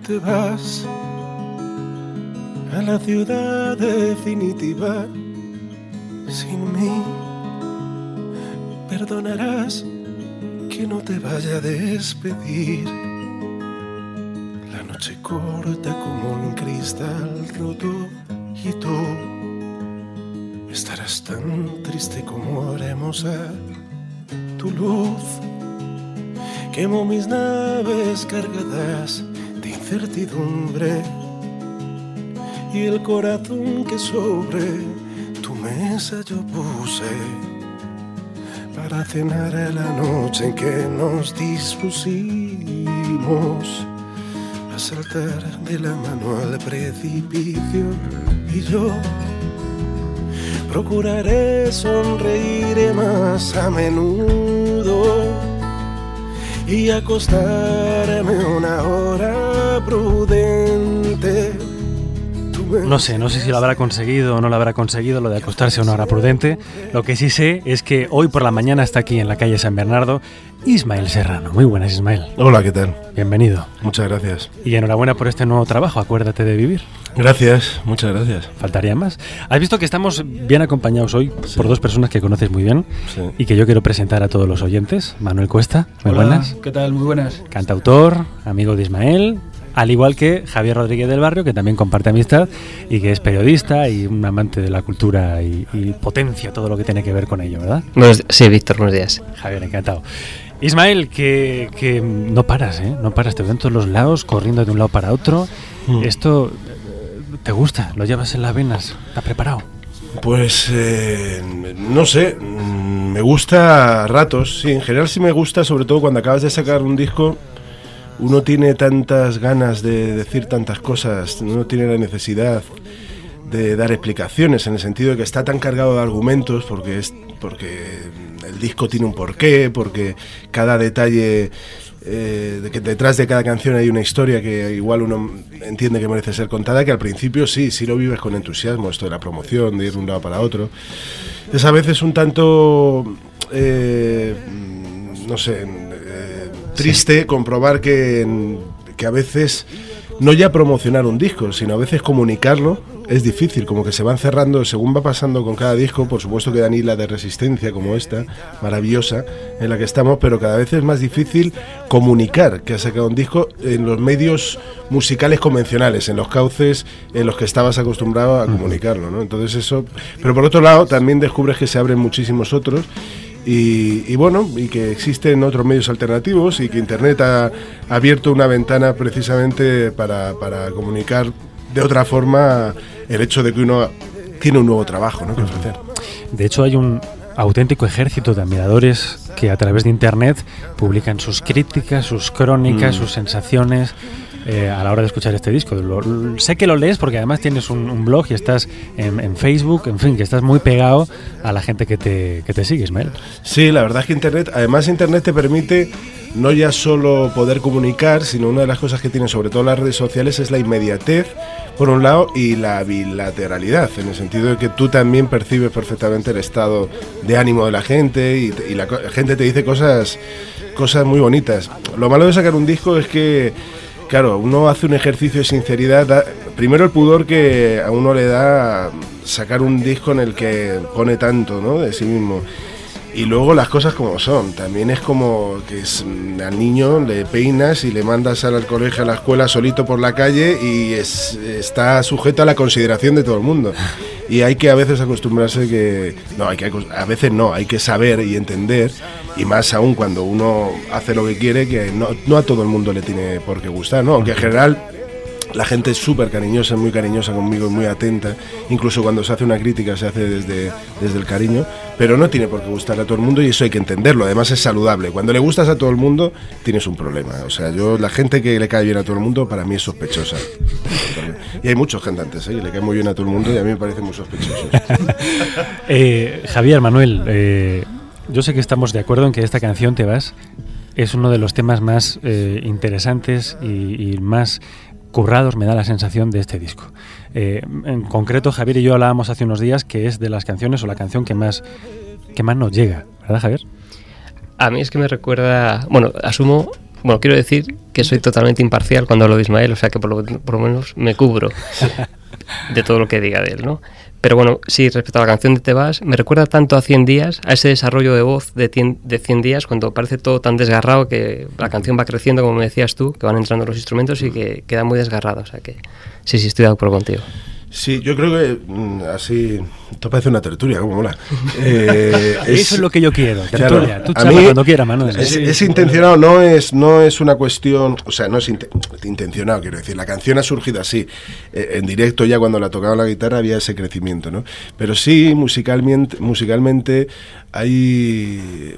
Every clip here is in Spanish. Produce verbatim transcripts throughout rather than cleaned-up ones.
te vas a la ciudad definitiva sin mí. Perdonarás que no te vaya a despedir. La noche corta como un cristal roto y tú estarás tan triste como hermosa. Tu luz quemo mis naves cargadas de incertidumbre y el corazón que sobre tu mesa yo puse para cenar a la noche en que nos dispusimos a saltar de la mano al precipicio. Y yo procuraré sonreír más a menudo y acostarme una hora prudente. No sé, no sé si lo habrá conseguido o no lo habrá conseguido, lo de acostarse a una hora prudente. Lo que sí sé es que hoy por la mañana está aquí en la calle San Bernardo Ismael Serrano. Muy buenas, Ismael. Hola, ¿qué tal? Bienvenido. Muchas gracias. Y enhorabuena por este nuevo trabajo, Acuérdate de vivir. Gracias, muchas gracias. Faltaría más. Has visto que estamos bien acompañados hoy sí. por dos personas que conoces muy bien sí. y que yo quiero presentar a todos los oyentes. Manuel Cuesta, muy Hola, buenas. ¿Qué tal? Muy buenas. Cantautor, amigo de Ismael. Al igual que Javier Rodríguez del Barrio, que también comparte amistad y que es periodista y un amante de la cultura y, y potencia todo lo que tiene que ver con ello, ¿verdad? Sí, Víctor, buenos días. Javier, encantado. Ismael, que, que no paras, ¿eh? No paras, te veo en todos los lados, corriendo de un lado para otro. Mm. Esto te gusta, lo llevas en las venas, ¿estás preparado? Pues eh, no sé, me gusta a ratos, sí, en general sí me gusta, sobre todo cuando acabas de sacar un disco. Uno tiene tantas ganas de decir tantas cosas, uno tiene la necesidad de dar explicaciones en el sentido de que está tan cargado de argumentos porque es porque el disco tiene un porqué, porque cada detalle eh, de que detrás de cada canción hay una historia que igual uno entiende que merece ser contada, que al principio sí, sí lo vives con entusiasmo, esto de la promoción, de ir de un lado para otro. Es a veces un tanto, eh, no sé, triste comprobar que, que a veces no ya promocionar un disco, sino a veces comunicarlo es difícil, como que se van cerrando según va pasando con cada disco. Por supuesto que dan islas de resistencia como esta, maravillosa, en la que estamos, pero cada vez es más difícil comunicar que has sacado un disco en los medios musicales convencionales, en los cauces en los que estabas acostumbrado a comunicarlo, ¿no? Entonces eso, pero por otro lado también descubres que se abren muchísimos otros. Y, y bueno, y que existen otros medios alternativos y que Internet ha abierto una ventana precisamente para, para comunicar de otra forma el hecho de que uno tiene un nuevo trabajo, ¿no?, que ofrecer. De hecho hay un auténtico ejército de admiradores que a través de Internet publican sus críticas, sus crónicas, mm. sus sensaciones eh, a la hora de escuchar este disco. Lo, lo, sé que lo lees porque además tienes un, un blog y estás en, en Facebook, en fin, que estás muy pegado a la gente que te, que te sigue, Ismael. Sí, la verdad es que Internet, además Internet te permite no ya solo poder comunicar, sino una de las cosas que tienen sobre todo las redes sociales es la inmediatez, por un lado, y la bilateralidad, en el sentido de que tú también percibes perfectamente el estado de ánimo de la gente y, y la, la gente te dice cosas, cosas muy bonitas. Lo malo de sacar un disco es que, claro, uno hace un ejercicio de sinceridad, da, primero el pudor que a uno le da sacar un disco en el que pone tanto, ¿no?, de sí mismo. Y luego las cosas como son, también es como que es, al niño le peinas y le mandas al colegio, a la escuela solito por la calle y es, está sujeto a la consideración de todo el mundo. Y hay que a veces acostumbrarse que, no, hay que a veces no, hay que saber y entender, y más aún cuando uno hace lo que quiere, que no, no a todo el mundo le tiene por qué gustar, ¿no? Aunque en general la gente es súper cariñosa, muy cariñosa conmigo y muy atenta, incluso cuando se hace una crítica se hace desde, desde el cariño, pero no tiene por qué gustarle a todo el mundo y eso hay que entenderlo, además es saludable. Cuando le gustas a todo el mundo tienes un problema, o sea, yo la gente que le cae bien a todo el mundo para mí es sospechosa. Y hay muchos cantantes ¿eh? que le caen muy bien a todo el mundo y a mí me parecen muy sospechosos. eh, Javier, Manuel, eh, yo sé que estamos de acuerdo en que esta canción, Te vas, es uno de los temas más eh, interesantes y, y más currados, me da la sensación, de este disco. Eh, en concreto, Javier y yo hablábamos hace unos días que es de las canciones o la canción que más, que más nos llega, ¿verdad, Javier? A mí es que me recuerda, bueno, asumo bueno, quiero decir que soy totalmente imparcial cuando hablo de Ismael, o sea que por lo, por lo menos me cubro de todo lo que diga de él, ¿no? Pero bueno, sí, respecto a la canción de Te vas, me recuerda tanto a cien días, a ese desarrollo de voz de cien, de cien días, cuando parece todo tan desgarrado que la canción va creciendo, como me decías tú, que van entrando los instrumentos y que queda muy desgarrada, o sea que sí, sí, estoy de acuerdo contigo. Sí, yo creo que mm, así, esto parece una tertulia, como mola. Eh, es, Eso es lo que yo quiero, tertulia. Claro, Tú charla cuando quieras, Manuel. Es, es intencionado, no es, no es una cuestión, o sea, no es int intencionado, quiero decir, la canción ha surgido así, eh, en directo ya cuando la tocaba la guitarra había ese crecimiento, ¿no? Pero sí, musicalmente, musicalmente hay...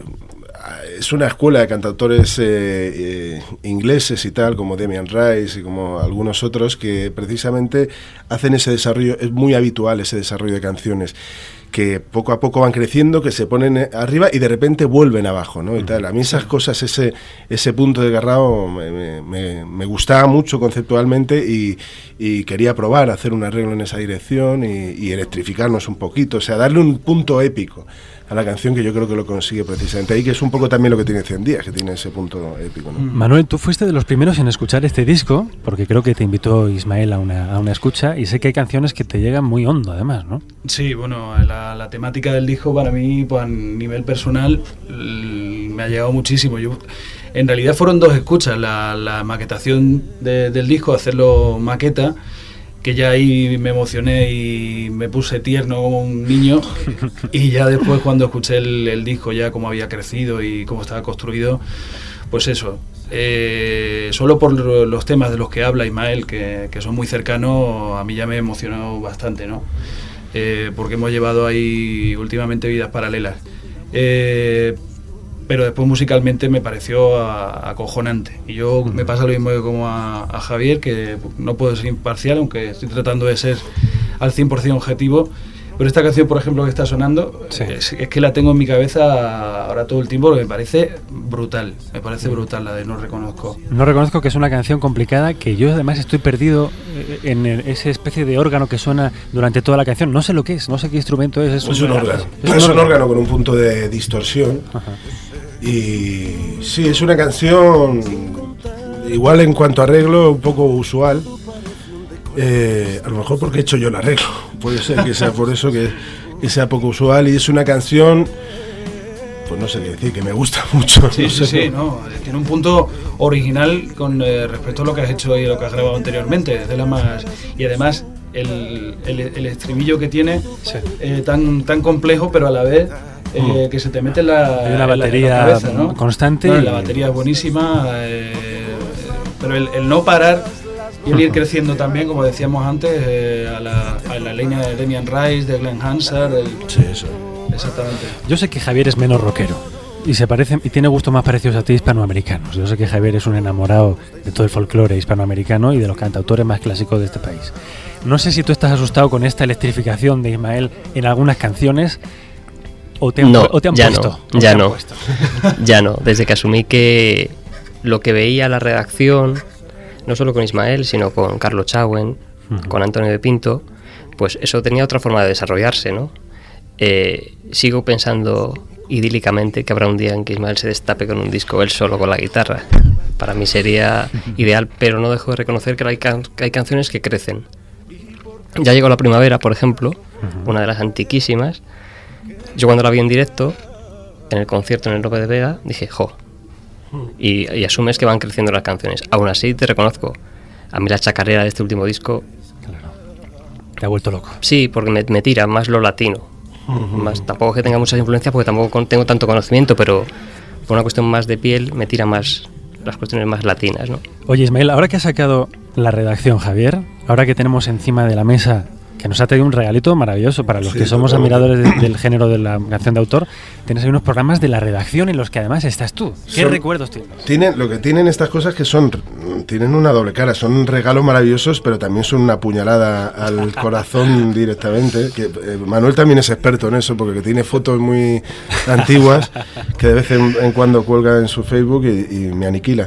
Es una escuela de cantautores eh, eh, ingleses y tal, como Damien Rice y como algunos otros, que precisamente hacen ese desarrollo, es muy habitual ese desarrollo de canciones, que poco a poco van creciendo, que se ponen arriba y de repente vuelven abajo, ¿no? Y tal. A mí esas cosas, ese ese punto de desgarrado me, me, me gustaba mucho conceptualmente y, y quería probar a hacer un arreglo en esa dirección y, y electrificarnos un poquito, o sea, darle un punto épico a la canción, que yo creo que lo consigue precisamente ahí, que es un poco también lo que tiene cien días, que tiene ese punto épico, ¿no? Manuel, tú fuiste de los primeros en escuchar este disco, porque creo que te invitó Ismael a una, a una escucha, y sé que hay canciones que te llegan muy hondo, además, ¿no? Sí, bueno, la, la temática del disco para mí, pues a nivel personal, me ha llegado muchísimo. Yo, en realidad fueron dos escuchas, la, la maquetación de, del disco, hacerlo maqueta, que ya ahí me emocioné y me puse tierno como un niño, y ya después cuando escuché el, el disco, ya cómo había crecido y cómo estaba construido, pues eso, eh, solo por los temas de los que habla Ismael, que, que son muy cercanos, a mí ya me emocionó bastante, ¿no? Eh, porque hemos llevado ahí últimamente vidas paralelas. Eh, pero después musicalmente me pareció a, acojonante. Y yo me pasa lo mismo que como a, a Javier, que no puedo ser imparcial, aunque estoy tratando de ser al cien por cien objetivo. Pero esta canción, por ejemplo, que está sonando, sí. es, es que la tengo en mi cabeza ahora todo el tiempo, porque me parece brutal, me parece brutal la de No Reconozco. No Reconozco, que es una canción complicada, que yo además estoy perdido en el, esa especie de órgano que suena durante toda la canción. No sé lo que es, no sé qué instrumento es. Es, es un, un órgano, es un, es un órgano con un punto de distorsión. Ajá. Y sí, es una canción igual en cuanto a arreglo un poco usual. Eh, a lo mejor porque he hecho yo el arreglo, puede ser que sea por eso que, que sea poco usual, y es una canción, pues no sé qué decir, que me gusta mucho. Sí, no sí, sé sí, no, tiene un punto original con eh, respecto a lo que has hecho y lo que has grabado anteriormente, es de la más, y además el, el, el estribillo que tiene, sí. eh, tan, tan complejo, pero a la vez eh, que se te mete en la, Hay una batería en la, en la cabeza, ¿no? constante. No, y... La batería es buenísima, eh, pero el, el no parar y el ir creciendo también, como decíamos antes, eh, a, la, a la línea de Damien Rice, de Glenn Hansard. Del... Sí, eso. Exactamente. Yo sé que Javier es menos rockero y se parece y tiene gustos más parecidos a ti hispanoamericanos. Yo sé que Javier es un enamorado de todo el folclore hispanoamericano y de los cantautores más clásicos de este país. No sé si tú estás asustado con esta electrificación de Ismael en algunas canciones o te han, no, o te han ya puesto. No, ya no, ya no. Desde que asumí que lo que veía la redacción, no solo con Ismael, sino con Carlos Chauen, uh-huh. con Antonio de Pinto, pues eso tenía otra forma de desarrollarse, ¿no? Eh, sigo pensando idílicamente que habrá un día en que Ismael se destape con un disco él solo con la guitarra. Para mí sería uh-huh. ideal, pero no dejo de reconocer que hay, can- que hay canciones que crecen. Ya llegó la primavera, por ejemplo, uh-huh. una de las antiquísimas. Yo cuando la vi en directo, en el concierto en el Lope de Vega, dije, jo, Y, y asumes que van creciendo las canciones. Aún así te reconozco, a mí la chacarera de este último disco, claro, te ha vuelto loco. Sí, porque me, me tira más lo latino, uh-huh. más, tampoco que tenga muchas influencias porque tampoco con, tengo tanto conocimiento, pero por una cuestión más de piel me tira más las cuestiones más latinas, ¿no? Oye, Ismael, ahora que has sacado la redacción, Javier, ahora que tenemos encima de la mesa, que nos ha traído un regalito maravilloso para los sí, que somos admiradores de, del género de la canción de autor, tienes ahí unos programas de la redacción en los que además estás tú. ¿Qué son, recuerdos tienes? Tienen, lo que tienen estas cosas que son, tienen una doble cara, son regalos maravillosos, pero también son una puñalada al corazón directamente. Que eh, Manuel también es experto en eso, porque tiene fotos muy antiguas que de vez en, en cuando cuelga en su Facebook y, y me aniquila.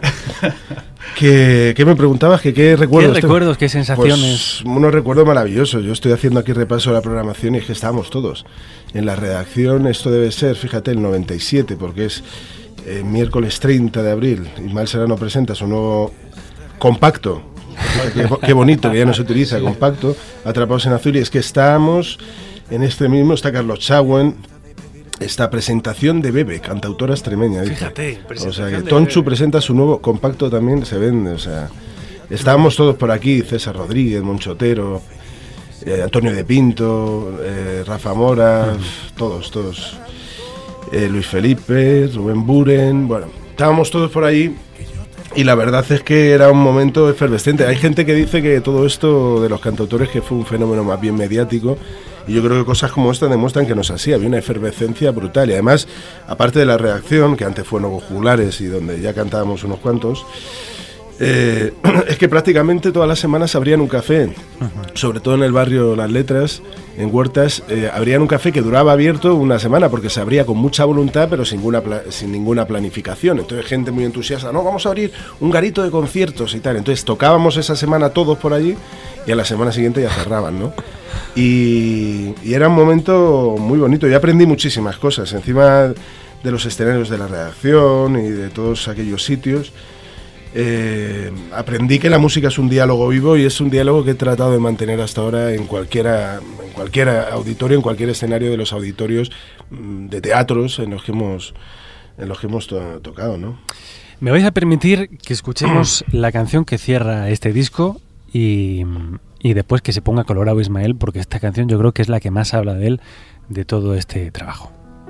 ¿Qué, ¿Qué me preguntabas? ¿Que ¿Qué recuerdos? ¿Qué recuerdos? ¿Qué sensaciones? Pues unos recuerdos maravillosos. Yo estoy haciendo aquí repaso de la programación y es que estábamos todos en la redacción. Esto debe ser, fíjate, el noventa y siete, porque es eh, miércoles treinta de abril, Ismael Serrano presenta su nuevo compacto. Qué, qué bonito, que ya no se utiliza, compacto, Atrapados en Azul. Y es que estamos en este mismo, está Carlos Chauen, esta presentación de Bebe, cantautora extremeña. Fíjate, o sea que Tonchu presenta su nuevo compacto también, se vende, o sea, estábamos todos por aquí, César Rodríguez, Monchotero, eh, Antonio de Pinto, eh, Rafa Mora, uh-huh. todos, todos, eh, Luis Felipe, Rubén Buren, bueno, estábamos todos por ahí. Y la verdad es que era un momento efervescente. Hay gente que dice que todo esto de los cantautores que fue un fenómeno más bien mediático, y yo creo que cosas como esta demuestran que no es así. Había una efervescencia brutal, y además, aparte de la redacción, que antes fue Nuevos Juglares y donde ya cantábamos unos cuantos, eh, es que prácticamente todas las semanas abrían un café, uh-huh. sobre todo en el barrio Las Letras, en Huertas, eh, abrían un café que duraba abierto una semana porque se abría con mucha voluntad pero sin ninguna, pla- sin ninguna planificación. Entonces gente muy entusiasta, no, vamos a abrir un garito de conciertos y tal. Entonces tocábamos esa semana todos por allí y a la semana siguiente ya cerraban, ¿no? Y, y era un momento muy bonito. Yo aprendí muchísimas cosas encima de los escenarios de la redacción y de todos aquellos sitios. Eh, aprendí que la música es un diálogo vivo y es un diálogo que he tratado de mantener hasta ahora en cualquiera, en cualquier auditorio, en cualquier escenario de los auditorios de teatros en los que hemos, en los que hemos to- tocado, ¿no? Me vais a permitir que escuchemos la canción que cierra este disco y, y después que se ponga colorado Ismael, porque esta canción yo creo que es la que más habla de él, de todo este trabajo.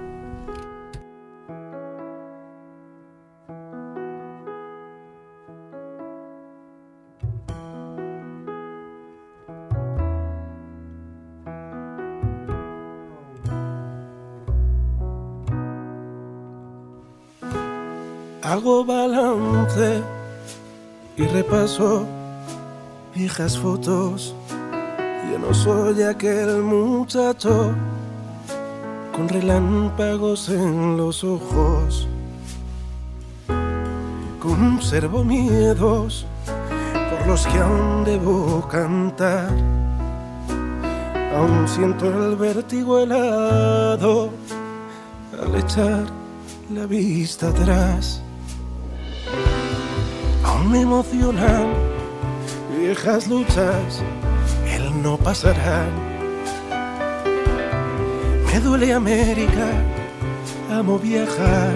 Hago balance y repaso viejas fotos. Ya no soy aquel muchacho con relámpagos en los ojos. Conservo miedos por los que aún debo cantar. Aún siento el vértigo helado al echar la vista atrás. Aún me emocionan viejas luchas, el no pasará. Me duele América, amo viajar.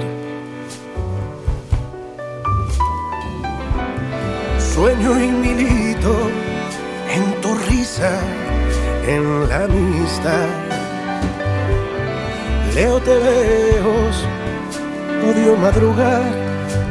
Sueño y milito en tu risa, en la amistad. Leo tebeos, odio madrugar.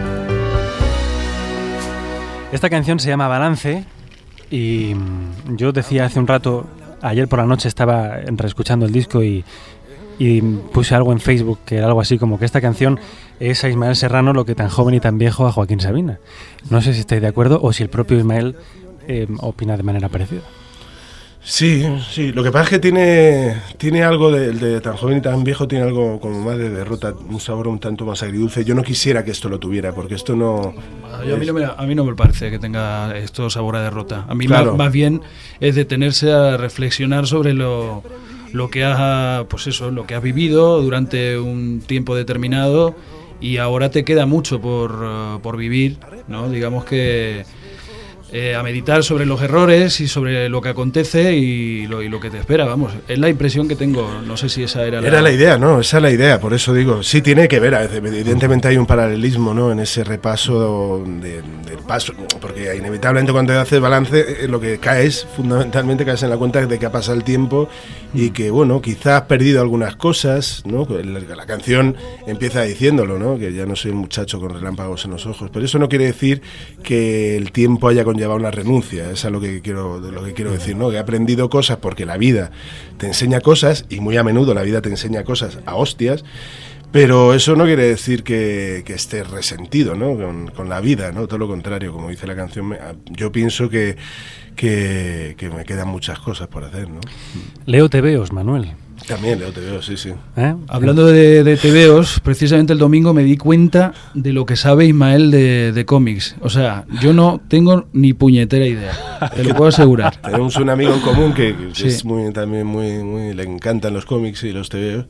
Esta canción se llama Balance y yo decía hace un rato, ayer por la noche estaba reescuchando el disco y, y puse algo en Facebook que era algo así como que esta canción es a Ismael Serrano lo que tan joven y tan viejo a Joaquín Sabina. No sé si estáis de acuerdo o si el propio Ismael eh, opina de manera parecida. Sí, sí, lo que pasa es que tiene, tiene algo de, de tan joven y tan viejo, tiene algo como más de derrota, un sabor un tanto más agridulce. Yo no quisiera que esto lo tuviera, porque esto no... Yo, a, mí no me, a mí no me parece que tenga esto sabor a derrota. A mí claro. más, más bien es detenerse a reflexionar sobre lo, lo que has, pues eso, lo que has vivido durante un tiempo determinado y ahora te queda mucho por, uh, por vivir, ¿no? Digamos que... Eh, a meditar sobre los errores y sobre lo que acontece y lo, y lo que te espera, vamos, es la impresión que tengo, no sé si esa era la... Era la idea, ¿no? Esa es la idea, por eso digo, sí tiene que ver, evidentemente hay un paralelismo, ¿no? En ese repaso de, del paso, porque inevitablemente cuando haces balance, lo que caes, fundamentalmente caes en la cuenta de que ha pasado el tiempo y que, bueno, quizás has perdido algunas cosas, ¿no? La, la canción empieza diciéndolo, ¿no? Que ya no soy un muchacho con relámpagos en los ojos, pero eso no quiere decir que el tiempo haya con llevar una renuncia, eso es lo que quiero, lo que quiero decir, ¿no? Que he aprendido cosas porque la vida te enseña cosas y muy a menudo la vida te enseña cosas a hostias, pero eso no quiere decir que, que estés resentido, ¿no? Con, con la vida, ¿no? Todo lo contrario, como dice la canción, me, yo pienso que, que, que me quedan muchas cosas por hacer, ¿no? Leo tebeos, Manuel. También leo tebeos, sí, sí. ¿Eh? Hablando de, de tebeos, precisamente el domingo me di cuenta de lo que sabe Ismael de, de cómics. O sea, yo no tengo ni puñetera idea, te lo puedo asegurar. Tenemos un amigo en común que, que sí. es muy, también muy, muy, le encantan los cómics y los tebeos.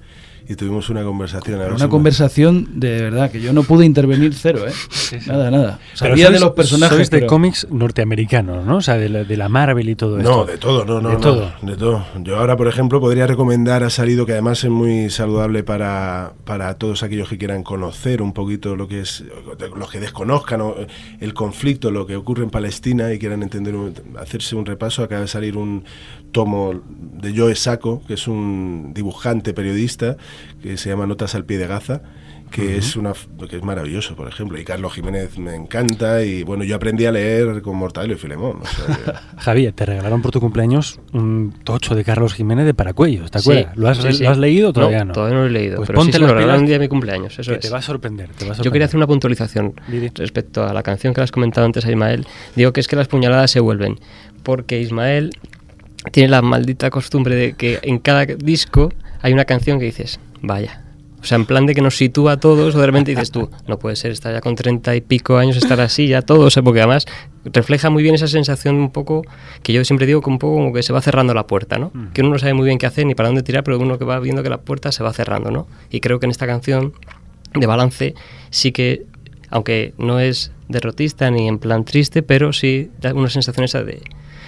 y tuvimos una conversación. A ver una si conversación me... de verdad, que yo no pude intervenir cero, ¿eh? Sí, sí. Nada, nada. Sabía sois, de los personajes. Sois de pero... cómics norteamericanos, ¿no? O sea, de la, de la Marvel y todo esto. No, de todo, no, no. De no, todo. De todo. Yo ahora, por ejemplo, podría recomendar, ha salido, que además es muy saludable para, para todos aquellos que quieran conocer un poquito lo que es, los que desconozcan el conflicto, lo que ocurre en Palestina y quieran entender, hacerse un repaso. Acaba de salir un tomo de Joe Sacco, que es un dibujante periodista, que se llama Notas al pie de Gaza, que uh-huh. es una que es maravilloso, por ejemplo, y Carlos Jiménez me encanta, y bueno, yo aprendí a leer con Mortadelo y Filemón, o sea, que... Javier, te regalaron por tu cumpleaños un tocho de Carlos Jiménez de Paracuellos, ¿te acuerdas? Sí, ¿Lo, has, sí, sí. ¿Lo has leído o todavía no? No, todavía no lo he leído, pues pero sí se me lo regalaron un día de mi cumpleaños, eso que es. Te va a sorprender, te va a sorprender. Yo quería hacer una puntualización Didi. respecto a la canción que has comentado antes a Ismael. Digo que es que las puñaladas se vuelven, porque Ismael tiene la maldita costumbre de que en cada disco hay una canción que dices, vaya... O sea, en plan de que nos sitúa a todos, o de repente dices tú, no puede ser, estar ya con treinta y pico años, estar así ya todo, o sea, porque además refleja muy bien esa sensación un poco, que yo siempre digo que un poco como que se va cerrando la puerta, ¿no? Mm. Que uno no sabe muy bien qué hacer ni para dónde tirar, pero uno que va viendo que la puerta se va cerrando, ¿no? Y creo que en esta canción de Balance sí que, aunque no es derrotista ni en plan triste, pero sí da una sensación esa de,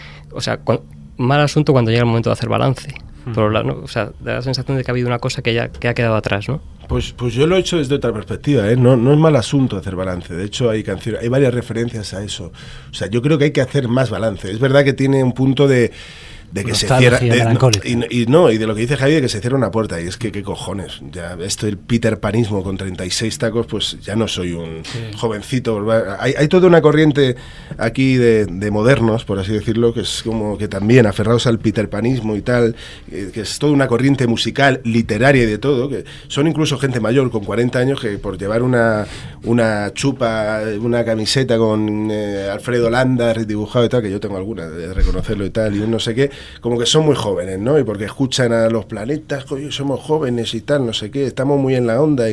o sea, cu- mal asunto cuando llega el momento de hacer balance. Por la, ¿no? O sea, da la sensación de que ha habido una cosa que ya que ha quedado atrás, ¿no? Pues, pues yo lo he hecho desde otra perspectiva, ¿eh? No, no es mal asunto hacer balance. De hecho, hay canciones, hay varias referencias a eso. O sea, yo creo que hay que hacer más balance. Es verdad que tiene un punto de de que se cierra de, no, y, y no y de lo que dice Javi, de que se cierra una puerta, y es que qué cojones, ya esto el Peter Panismo con treinta y seis tacos, pues ya no soy un sí. jovencito. Hay, hay toda una corriente aquí de, de modernos, por así decirlo, que es como que también aferrados al Peter Panismo y tal, que es toda una corriente musical, literaria y de todo, que son incluso gente mayor con cuarenta años que por llevar una una chupa, una camiseta con eh, Alfredo Landa dibujado y tal, que yo tengo alguna de reconocerlo y tal, y no sé qué, como que son muy jóvenes, ¿no? Y porque escuchan a los planetas, coño, somos jóvenes y tal, no sé qué, estamos muy en la onda y,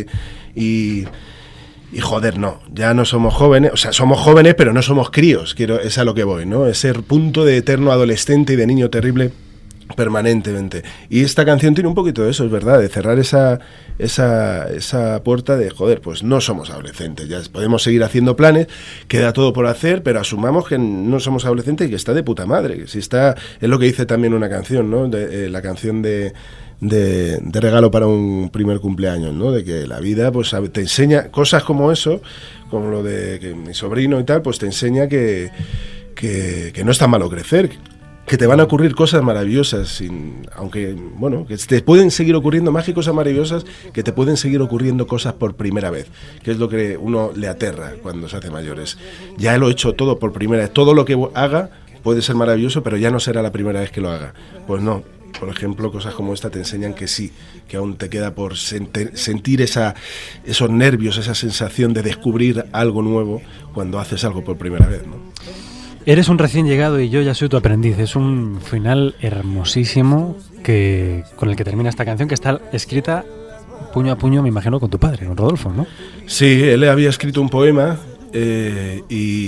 y, y joder, no, ya no somos jóvenes, o sea, somos jóvenes pero no somos críos, quiero, es a lo que voy, ¿no? Ese punto de eterno adolescente y de niño terrible permanentemente. Y esta canción tiene un poquito de eso, es verdad, de cerrar esa esa esa puerta de, joder, pues no somos adolescentes, ya podemos seguir haciendo planes, queda todo por hacer, pero asumamos que no somos adolescentes y que está de puta madre, que si está, es lo que dice también una canción, ¿no? De, eh, la canción de De, de regalo para un primer cumpleaños, ¿no? De que la vida pues te enseña cosas como eso, como lo de que mi sobrino y tal, pues te enseña que, que, que no está malo crecer, que te van a ocurrir cosas maravillosas, sin, aunque, bueno, que te pueden seguir ocurriendo más que cosas maravillosas, que te pueden seguir ocurriendo cosas por primera vez, que es lo que uno le aterra cuando se hace mayores. Ya lo he hecho todo por primera vez, todo lo que haga puede ser maravilloso, pero ya no será la primera vez que lo haga. Pues no. Por ejemplo, cosas como esta te enseñan que sí, que aún te queda por senti- sentir esa, esos nervios, esa sensación de descubrir algo nuevo cuando haces algo por primera vez, ¿no? Eres un recién llegado y yo ya soy tu aprendiz. Es un final hermosísimo que con el que termina esta canción, que está escrita puño a puño, me imagino, con tu padre, con Rodolfo, ¿no? Sí, él había escrito un poema eh,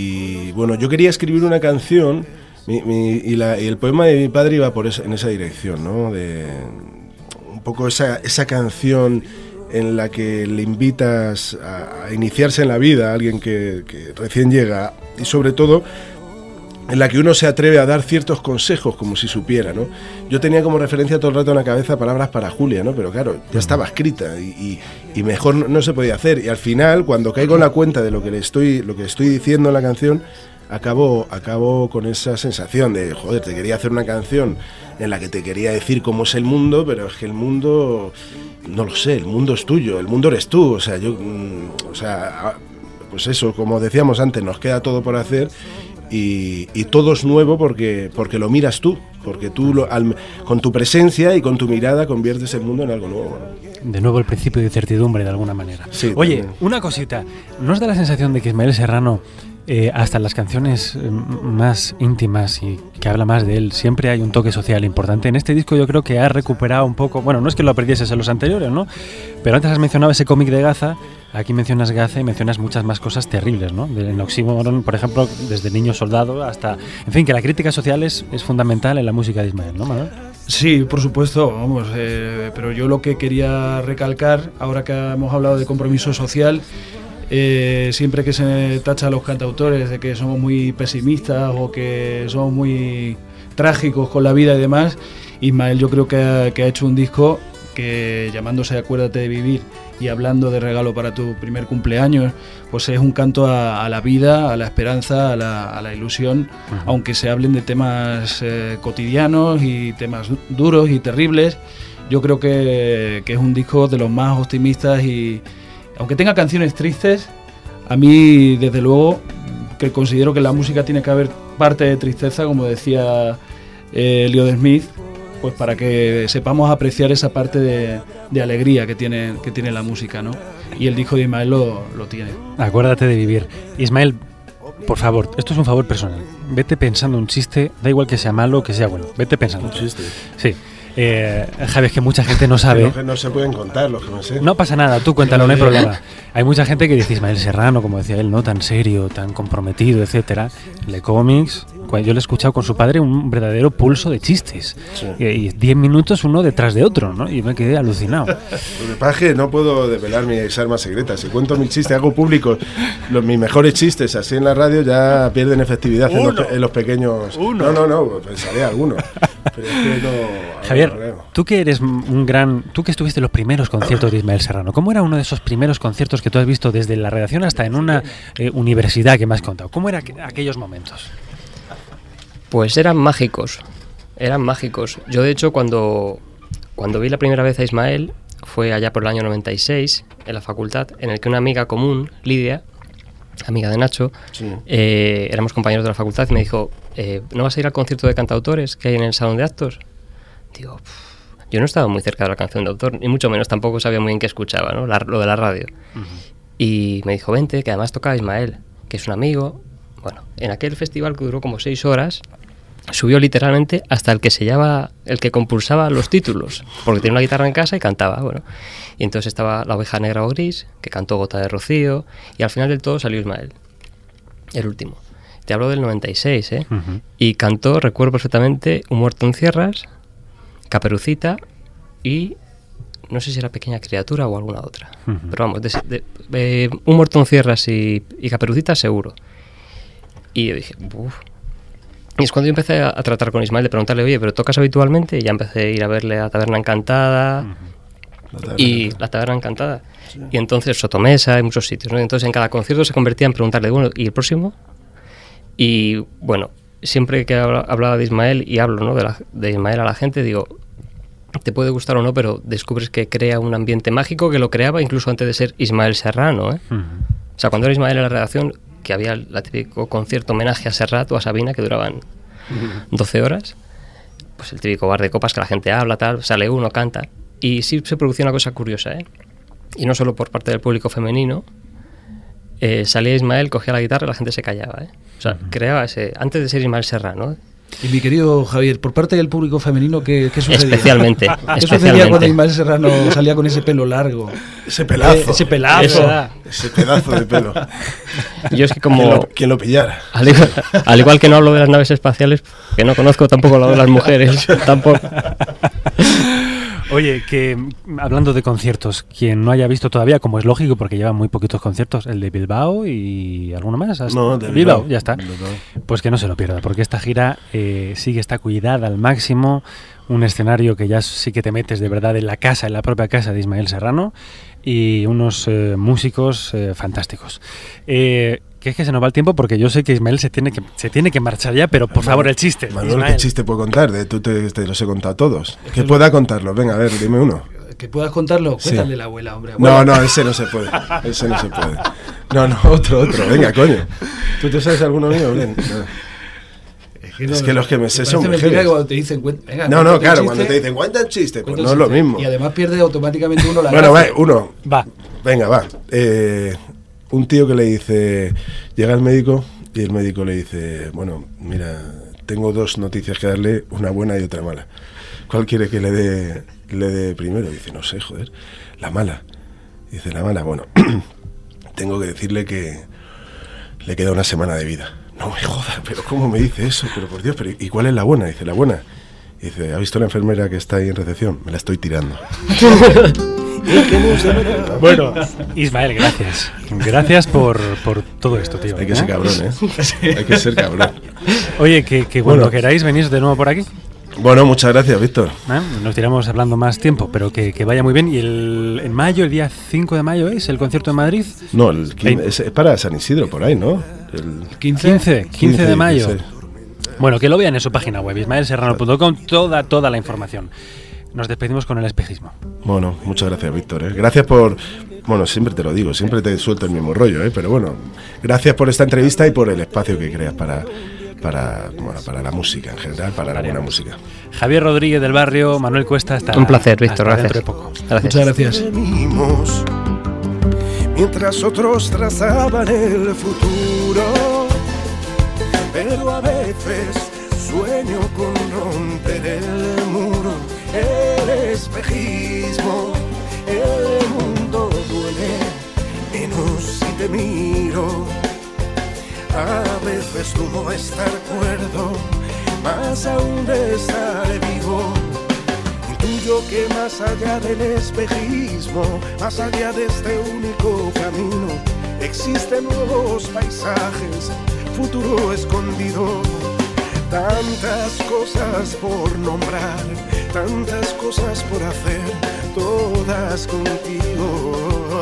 y, bueno, yo quería escribir una canción. Mi, mi, y, la, y el poema de mi padre iba por esa, en esa dirección, ¿no? De un poco esa, esa canción en la que le invitas a, a iniciarse en la vida a alguien que, que recién llega, y sobre todo en la que uno se atreve a dar ciertos consejos como si supiera, ¿no? Yo tenía como referencia todo el rato en la cabeza palabras para Julia, ¿no? Pero claro, ya estaba escrita y, y, y mejor no, no se podía hacer. Y al final, cuando caigo en la cuenta de lo que le estoy, lo que estoy diciendo en la canción, acabo, acabo con esa sensación de, joder, te quería hacer una canción en la que te quería decir cómo es el mundo, pero es que el mundo, no lo sé, el mundo es tuyo, el mundo eres tú, o sea, yo, o sea, pues eso, como decíamos antes, nos queda todo por hacer. Y, y todo es nuevo porque, porque lo miras tú, porque tú lo, al, con tu presencia y con tu mirada conviertes el mundo en algo nuevo, ¿no? De nuevo el principio de incertidumbre de alguna manera. Sí, Oye, también. Una cosita, ¿no os da la sensación de que Ismael Serrano, eh, hasta en las canciones eh, más íntimas y que habla más de él, siempre hay un toque social importante? En este disco yo creo que ha recuperado un poco, bueno, no es que lo aprendiese en los anteriores, ¿no? Pero antes has mencionado ese cómic de Gaza. Aquí mencionas Gaza y mencionas muchas más cosas terribles, ¿no? En Oxímoron, por ejemplo, desde Niño Soldado hasta... En fin, que la crítica social es, es fundamental en la música de Ismael, ¿no, Manuel? Sí, por supuesto, vamos, eh, pero yo lo que quería recalcar, ahora que hemos hablado de compromiso social, eh, siempre que se tacha a los cantautores de que somos muy pesimistas o que somos muy trágicos con la vida y demás, Ismael yo creo que ha, que ha hecho un disco que, llamándose Acuérdate de Vivir y hablando de regalo para tu primer cumpleaños, pues es un canto a, a la vida, a la esperanza, a la, a la ilusión, uh-huh. aunque se hablen de temas eh, cotidianos y temas duros y terribles. Yo creo que, que es un disco de los más optimistas y, aunque tenga canciones tristes, a mí, desde luego, que considero que la música tiene que haber parte de tristeza, como decía eh, Elliott Smith, pues para que sepamos apreciar esa parte de, de alegría que tiene, que tiene la música, ¿no? Y el disco de Ismael lo, lo tiene. Acuérdate de vivir. Ismael, por favor, esto es un favor personal. Vete pensando un chiste, da igual que sea malo o que sea bueno. Vete pensando. Un chiste. Sí. Eh, Javi, es que mucha gente no sabe. Los que no se pueden contar, los que no sé. No pasa nada, tú cuéntalo, no hay problema. Hay mucha gente que dice Ismael Serrano, como decía él, no tan serio, tan comprometido, etcétera. Le cómics. Yo le he escuchado con su padre un verdadero pulso de chistes. Sí. Y diez minutos uno detrás de otro, ¿no? Y me quedé alucinado. Lo que pasa es que no puedo develar mis armas secretas. Si cuento mis chistes, hago públicos los, mis mejores chistes así en la radio, ya pierden efectividad en los, en los pequeños. Uno. No, no, no, pensaré alguno. Pero es que no. Javier, no, no. tú que eres un gran. Tú que estuviste en los primeros conciertos de Ismael Serrano, ¿cómo era uno de esos primeros conciertos que tú has visto desde la redacción hasta en una eh, universidad que me has contado? ¿Cómo eran aquellos momentos? Pues eran mágicos, eran mágicos. Yo, de hecho, cuando, cuando vi la primera vez a Ismael, fue allá por el año noventa y seis, en la facultad, en el que una amiga común, Lidia, amiga de Nacho, sí. eh, éramos compañeros de la facultad, y me dijo, eh, ¿no vas a ir al concierto de cantautores que hay en el salón de actos? Digo, pff, yo no estaba muy cerca de la canción de autor, ni mucho menos tampoco sabía muy bien qué escuchaba, ¿no? La, lo de la radio. Uh-huh. Y me dijo, vente, que además tocaba Ismael, que es un amigo. Bueno, en aquel festival que duró como seis horas, subió literalmente hasta el que sellaba, el que compulsaba los títulos, porque tenía una guitarra en casa y cantaba, bueno. Y entonces estaba La oveja negra o gris, que cantó Gota de rocío, y al final del todo salió Ismael, el último. Te hablo del noventa y seis, ¿eh? Uh-huh. Y cantó, recuerdo perfectamente, Un muerto en cierras, Caperucita y no sé si era Pequeña criatura o alguna otra. Uh-huh. Pero vamos, de, de, de, Un muerto en cierras y, y Caperucita seguro. Y yo dije, uff. Y es cuando yo empecé a, a tratar con Ismael, de preguntarle, oye, ¿pero tocas habitualmente? Y ya empecé a ir a verle a Taberna Encantada. Uh-huh. La taberna. Y la Taberna Encantada. Sí. Y entonces Sotomesa, en muchos sitios, ¿no? Entonces en cada concierto se convertía en preguntarle, bueno, ¿y el próximo? Y bueno, siempre que habla, hablaba de Ismael y hablo, ¿no? de, la, de Ismael a la gente, digo, te puede gustar o no, pero descubres que crea un ambiente mágico que lo creaba incluso antes de ser Ismael Serrano, ¿eh? Uh-huh. O sea, cuando era Ismael en la redacción, que había el típico concierto homenaje a Serrat o a Sabina, que duraban doce horas, pues el típico bar de copas que la gente habla, tal, sale uno, canta, y sí se producía una cosa curiosa, ¿eh? Y no solo por parte del público femenino, eh, salía Ismael, cogía la guitarra y la gente se callaba, ¿eh? O sea, uh-huh. creaba ese, antes de ser Ismael Serrano, ¿eh? Y mi querido Javier, por parte del público femenino, ¿qué, qué sucedía? Especialmente. ¿Qué especialmente. sucedía cuando Ismael Serrano salía con ese pelo largo? Ese pelazo. Eh, ese pelazo. Esa, ese pedazo de pelo. Yo es que como... ¿Quién lo, quién lo pillara? Al igual, al igual que no hablo de las naves espaciales, que no conozco tampoco lo de las mujeres. Tampoco. Oye, que hablando de conciertos, quien no haya visto todavía, como es lógico porque llevan muy poquitos conciertos, el de Bilbao y alguno más. No, de Bilbao, Bilbao, ya está. Bilbao. Pues que no se lo pierda, porque esta gira eh, sí que está cuidada al máximo, un escenario que ya sí que te metes de verdad en la casa, en la propia casa de Ismael Serrano, y unos eh, músicos eh, fantásticos. Eh, que es que se nos va el tiempo porque yo sé que Ismael se tiene que se tiene que marchar ya, pero por favor el chiste. Manuel, Ismael. ¿qué chiste puedo contar? De, tú te, te los he contado todos. Que pueda contarlos. Venga, a ver, dime uno. Que puedas contarlo, cuéntale sí. la abuela, hombre. Abuela. No, no, ese no se puede. Ese no se puede. No, no, otro, otro. Venga, coño. ¿Tú te sabes alguno mío? Bien. No. Es que, no, es que los que me sé son mujeres. Cuando te dicen, venga, no, no, claro, cuando te dicen cuenta el chiste, pues no es lo mismo. Y además pierde automáticamente uno la Bueno, va, uno. Va. Venga, va. Eh, un tío que le dice, llega el médico y el médico le dice, bueno, mira, tengo dos noticias que darle, una buena y otra mala. ¿Cuál quiere que le dé le dé primero? Dice, no sé, joder, la mala. Dice, la mala, bueno, tengo que decirle que le queda una semana de vida. No me jodas, pero ¿cómo me dice eso? Pero por Dios, pero ¿y cuál es la buena? Dice, la buena, Y dice, ¿ha visto la enfermera que está ahí en recepción? Me la estoy tirando. Bueno, Ismael, gracias. Gracias por, por todo esto, tío. Hay que ¿eh? ser cabrón, ¿eh? Hay que ser cabrón. Oye, que, que cuando Bueno. queráis venís de nuevo por aquí. Bueno, muchas gracias, Víctor. ¿eh? Nos tiramos hablando más tiempo, pero que, que vaya muy bien. Y el, en mayo, el día cinco de mayo, ¿es el concierto en Madrid? No, el quin- es, es para San Isidro, por ahí, ¿no? El quince, quince de mayo. dieciséis. Bueno, que lo vean en su página web, ismael serrano punto com, toda, toda la información. Nos despedimos con el espejismo. Bueno, muchas gracias, Víctor. ¿eh? Gracias por... Bueno, siempre te lo digo, siempre te suelto el mismo rollo, ¿eh? Pero bueno, gracias por esta entrevista y por el espacio que creas para, para, bueno, para la música en general, para la buena música. Javier Rodríguez del Barrio, Manuel Cuesta, hasta Un placer, Víctor, hasta gracias. dentro de poco. Gracias. Muchas gracias. Venimos, mientras otros trazaban el futuro, pero a veces sueño con romper el muro, el espejismo, el mundo duele menos si te miro. A veces tú no estar cuerdo, más aún de estar vivo. Intuyo que más allá del espejismo, más allá de este único camino, existen nuevos paisajes, futuro escondido. Tantas cosas por nombrar, tantas cosas por hacer, todas contigo.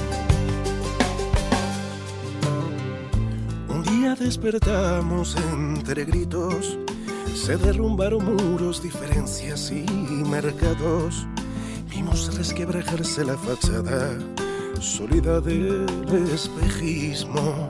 Un día despertamos entre gritos, se derrumbaron muros, diferencias y mercados. Vimos resquebrajarse la fachada sólida del espejismo.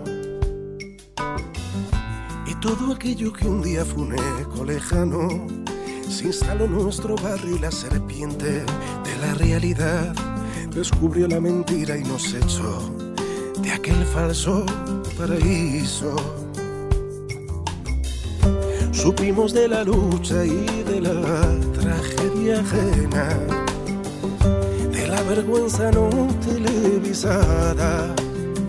Y todo aquello que un día fue un eco lejano se instaló en nuestro barrio y la serpiente de la realidad descubrió la mentira y nos echó de aquel falso paraíso. Supimos de la lucha y de la tragedia ajena, de la vergüenza no televisada.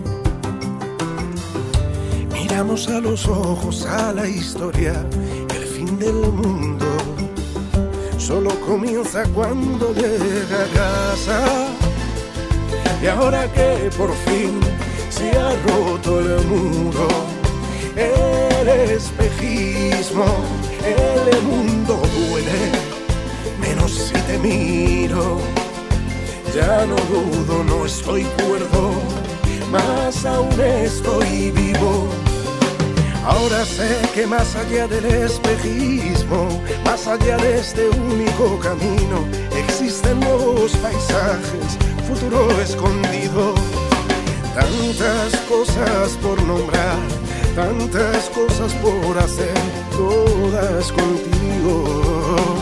Miramos a los ojos a la historia, el fin del mundo solo comienza cuando llega a casa. Y ahora que por fin se ha roto el muro, el espejismo, el mundo duele menos si te miro. Ya no dudo, no estoy cuerdo, más aún estoy vivo. Ahora sé que más allá del espejismo, más allá de este único camino, existen nuevos paisajes, futuro escondido. Tantas cosas por nombrar, tantas cosas por hacer, todas contigo.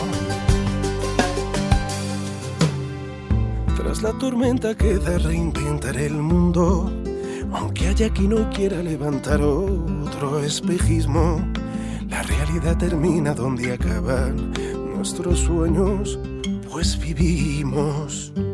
Tras la tormenta queda reinventar el mundo, aunque haya quien no quiera levantar otro espejismo. La realidad termina donde acaban nuestros sueños, pues vivimos.